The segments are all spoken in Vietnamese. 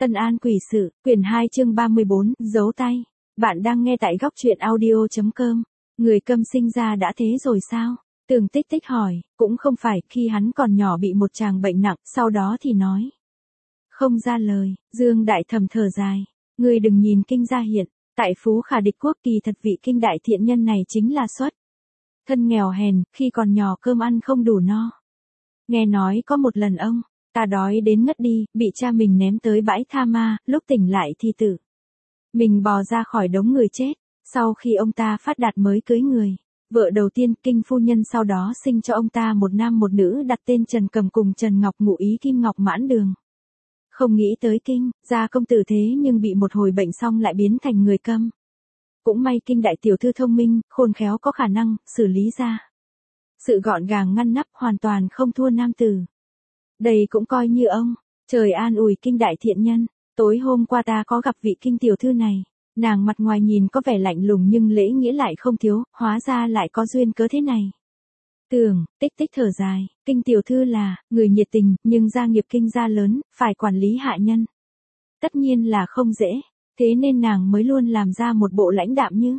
Tân An quỷ sự, quyển 2 chương 34, giấu tay. Bạn đang nghe tại góc truyện audio.com. Người Câm sinh ra đã thế rồi sao? Tường Tích Tích hỏi, cũng không phải, khi hắn còn nhỏ bị một chàng bệnh nặng, sau đó thì nói. Không ra lời, Dương Đại thầm thở dài. Người đừng nhìn kinh gia hiện, tại Phú Khả Địch Quốc kỳ thật vị kinh đại thiện nhân này chính là xuất thân nghèo hèn, khi còn nhỏ cơm ăn không đủ no. Nghe nói có một lần ông ta đói đến ngất đi, bị cha mình ném tới bãi tha ma, lúc tỉnh lại thì tử mình bò ra khỏi đống người chết. Sau khi ông ta phát đạt mới cưới người vợ đầu tiên, Kinh phu nhân sau đó sinh cho ông ta một nam một nữ đặt tên Trần Cầm cùng Trần Ngọc, ngụ ý Kim Ngọc Mãn Đường. Không nghĩ tới Kinh gia công tử thế nhưng bị một hồi bệnh xong lại biến thành người câm. Cũng may Kinh đại tiểu thư thông minh, khôn khéo, có khả năng xử lý ra sự gọn gàng ngăn nắp, hoàn toàn không thua nam tử. Đây cũng coi như ông trời an ủi Kinh đại thiện nhân. Tối hôm qua ta có gặp vị Kinh tiểu thư này, nàng mặt ngoài nhìn có vẻ lạnh lùng nhưng lễ nghĩa lại không thiếu, hóa ra lại có duyên cớ thế này. Tưởng Tích Tích thở dài, Kinh tiểu thư là người nhiệt tình, nhưng gia nghiệp Kinh gia lớn, phải quản lý hạ nhân, tất nhiên là không dễ, thế nên nàng mới luôn làm ra một bộ lãnh đạm như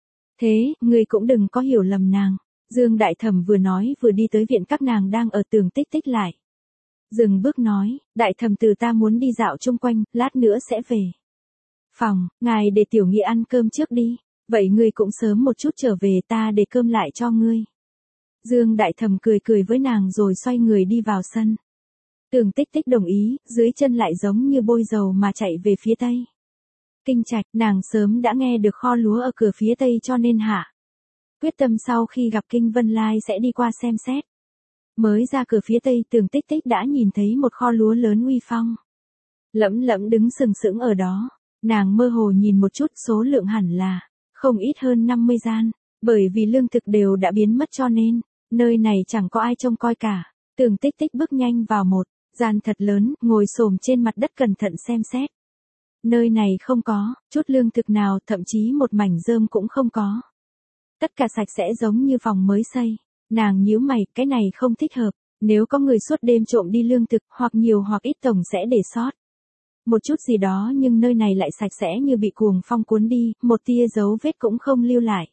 thế. Người cũng đừng có hiểu lầm nàng. Dương Đại Thẩm vừa nói vừa đi tới viện các nàng đang ở. Tường Tích Tích lại dừng bước nói, Đại Thẩm từ ta muốn đi dạo chung quanh, lát nữa sẽ về phòng, ngài để tiểu nghị ăn cơm trước đi, vậy ngươi cũng sớm một chút trở về, ta để cơm lại cho ngươi. Dương Đại Thẩm cười cười với nàng rồi xoay người đi vào sân. Tường Tích Tích đồng ý, dưới chân lại giống như bôi dầu mà chạy về phía tây. Kinh trạch, nàng sớm đã nghe được kho lúa ở cửa phía tây cho nên hạ quyết tâm sau khi gặp Kinh Vân Lai sẽ đi qua xem xét. Mới ra cửa phía tây, Tường Tích Tích đã nhìn thấy một kho lúa lớn uy phong lẫm lẫm đứng sừng sững ở đó. Nàng mơ hồ nhìn một chút, số lượng hẳn là không ít hơn 50 gian, bởi vì lương thực đều đã biến mất cho nên nơi này chẳng có ai trông coi cả. Tường Tích Tích bước nhanh vào một gian thật lớn, ngồi xổm trên mặt đất cẩn thận xem xét. Nơi này không có chút lương thực nào, thậm chí một mảnh rơm cũng không có. Tất cả sạch sẽ giống như phòng mới xây. Nàng nhíu mày, cái này không thích hợp, nếu có người suốt đêm trộm đi lương thực, hoặc nhiều hoặc ít tổng sẽ để sót một chút gì đó, nhưng nơi này lại sạch sẽ như bị cuồng phong cuốn đi, một tia dấu vết cũng không lưu lại.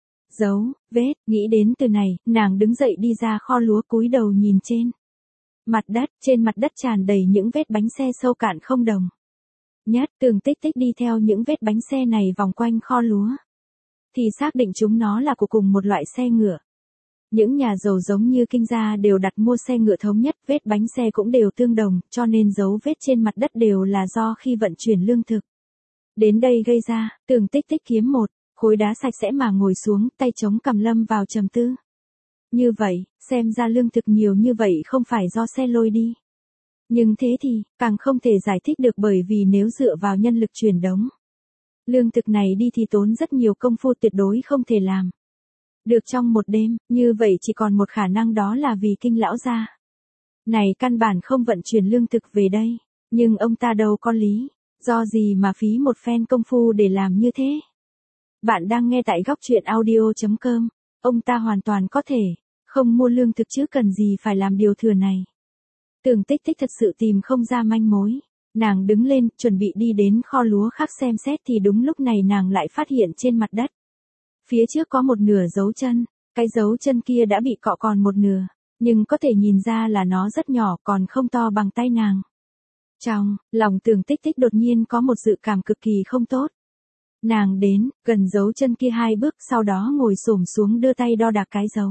Dấu vết, nghĩ đến từ này, nàng đứng dậy đi ra kho lúa, cúi đầu nhìn trên mặt đất tràn đầy những vết bánh xe sâu cạn không đồng nhất. Tường Tích Tích đi theo những vết bánh xe này vòng quanh kho lúa, thì xác định chúng nó là của cùng một loại xe ngựa. Những nhà giàu giống như Kinh gia đều đặt mua xe ngựa thống nhất, vết bánh xe cũng đều tương đồng, cho nên dấu vết trên mặt đất đều là do khi vận chuyển lương thực đến đây gây ra. Tường Tích Tích kiếm một khối đá sạch sẽ mà ngồi xuống, tay chống cằm lâm vào trầm tư. Như vậy, xem ra lương thực nhiều như vậy không phải do xe lôi đi. Nhưng thế thì, càng không thể giải thích được, bởi vì nếu dựa vào nhân lực chuyển đống lương thực này đi thì tốn rất nhiều công phu, tuyệt đối không thể làm được trong một đêm. Như vậy chỉ còn một khả năng, đó là vì Kinh lão gia này căn bản không vận chuyển lương thực về đây. Nhưng ông ta đâu có lý do gì mà phí một phen công phu để làm như thế. Bạn đang nghe tại góc truyện audio.com. Ông ta hoàn toàn có thể không mua lương thực chứ cần gì phải làm điều thừa này. Tường Tích Tích thật sự tìm không ra manh mối. Nàng đứng lên, chuẩn bị đi đến kho lúa khác xem xét, thì đúng lúc này nàng lại phát hiện trên mặt đất phía trước có một nửa dấu chân. Cái dấu chân kia đã bị cọ còn một nửa, nhưng có thể nhìn ra là nó rất nhỏ, còn không to bằng tay nàng. Trong lòng Tường Tích Tích đột nhiên có một dự cảm cực kỳ không tốt. Nàng đến gần dấu chân kia 2 bước, sau đó ngồi xổm xuống đưa tay đo đạc cái dấu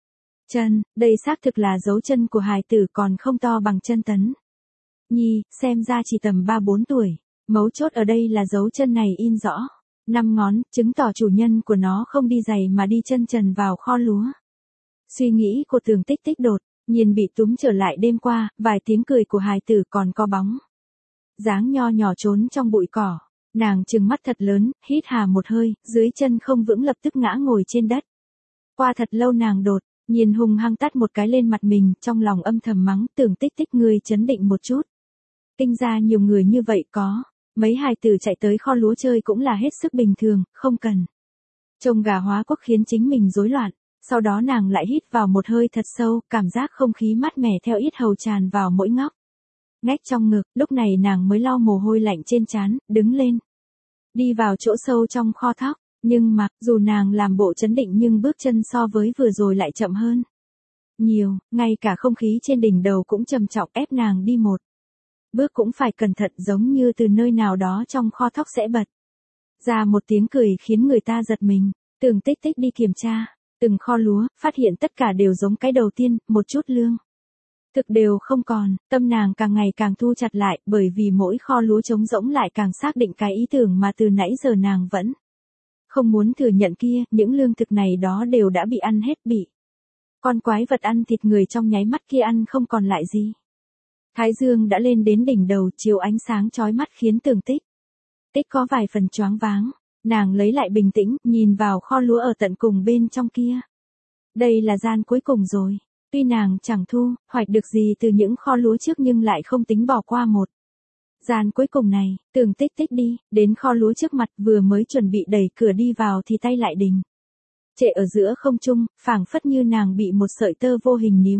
chân. Đây xác thực là dấu chân của hài tử, còn không to bằng chân Tấn Nhi, xem ra chỉ tầm 3-4 tuổi. Mấu chốt ở đây là dấu chân này in rõ 5 ngón, chứng tỏ chủ nhân của nó không đi giày mà đi chân trần vào kho lúa. Suy nghĩ của Tường Tích Tích đột nhiên bị túm trở lại đêm qua, vài tiếng cười của hài tử, còn có bóng dáng nho nhỏ trốn trong bụi cỏ. Nàng trừng mắt thật lớn, hít hà một hơi, dưới chân không vững lập tức ngã ngồi trên đất. Qua thật lâu nàng đột nhiên hung hăng tát một cái lên mặt mình, trong lòng âm thầm mắng, Tường Tích Tích ngươi chấn định một chút. Kinh gia nhiều người như vậy, có mấy hài tử chạy tới kho lúa chơi cũng là hết sức bình thường, không cần trông gà hóa quốc khiến chính mình rối loạn. Sau đó nàng lại hít vào một hơi thật sâu, cảm giác không khí mát mẻ theo yết hầu tràn vào mỗi ngóc ngách trong ngực, lúc này nàng mới lau mồ hôi lạnh trên trán, đứng lên. Đi vào chỗ sâu trong kho thóc, nhưng mà, dù nàng làm bộ trấn định nhưng bước chân so với vừa rồi lại chậm hơn nhiều, ngay cả không khí trên đỉnh đầu cũng trầm trọng ép nàng đi một bước cũng phải cẩn thận, giống như từ nơi nào đó trong kho thóc sẽ bật ra một tiếng cười khiến người ta giật mình. Tưởng Tích Tích đi kiểm tra từng kho lúa, phát hiện tất cả đều giống cái đầu tiên, một chút lương thực đều không còn, tâm nàng càng ngày càng thu chặt lại, bởi vì mỗi kho lúa trống rỗng lại càng xác định cái ý tưởng mà từ nãy giờ nàng vẫn không muốn thừa nhận kia, những lương thực này đó đều đã bị ăn hết, bị con quái vật ăn thịt người trong nháy mắt kia ăn không còn lại gì. Thái dương đã lên đến đỉnh đầu, chiếu ánh sáng chói mắt khiến Tưởng Tích Tích có vài phần choáng váng. Nàng lấy lại bình tĩnh, nhìn vào kho lúa ở tận cùng bên trong kia. Đây là gian cuối cùng rồi. Tuy nàng chẳng thu hoạch được gì từ những kho lúa trước nhưng lại không tính bỏ qua một gian cuối cùng này. Tưởng Tích Tích đi đến kho lúa trước mặt, vừa mới chuẩn bị đẩy cửa đi vào thì tay lại đình trệ ở giữa không trung, phảng phất như nàng bị một sợi tơ vô hình níu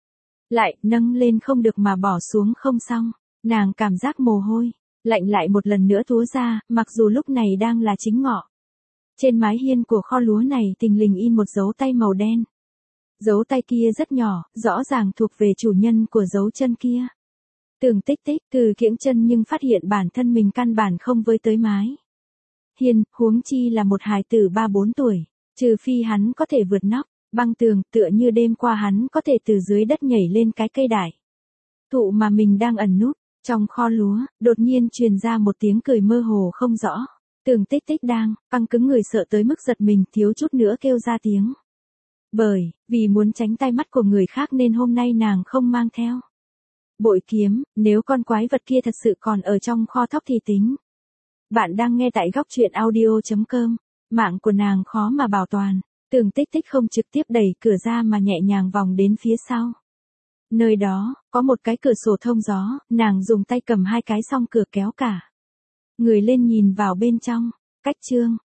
lại, nâng lên không được mà bỏ xuống không xong. Nàng cảm giác mồ hôi lạnh lại một lần nữa túa ra, mặc dù lúc này đang là chính ngọ. Trên mái hiên của kho lúa này thình lình in một dấu tay màu đen. Dấu tay kia rất nhỏ, rõ ràng thuộc về chủ nhân của dấu chân kia. Tưởng Tích Tích từ kiễng chân nhưng phát hiện bản thân mình căn bản không với tới mái hiên, huống chi là một hài tử 3-4 tuổi, trừ phi hắn có thể vượt nóc băng tường, tựa như đêm qua hắn có thể từ dưới đất nhảy lên cái cây đại thụ mà mình đang ẩn núp. Trong kho lúa, đột nhiên truyền ra một tiếng cười mơ hồ không rõ. Tưởng Tích Tích đang căng cứng người, sợ tới mức giật mình, thiếu chút nữa kêu ra tiếng. Bởi vì muốn tránh tay mắt của người khác nên hôm nay nàng không mang theo bội kiếm, nếu con quái vật kia thật sự còn ở trong kho thóc thì tính. Bạn đang nghe tại góc truyện audio.com. Mạng của nàng khó mà bảo toàn. Tưởng Tích Tích không trực tiếp đẩy cửa ra mà nhẹ nhàng vòng đến phía sau. Nơi đó, có một cái cửa sổ thông gió, nàng dùng tay cầm hai cái song cửa kéo cả người lên nhìn vào bên trong. Cách chương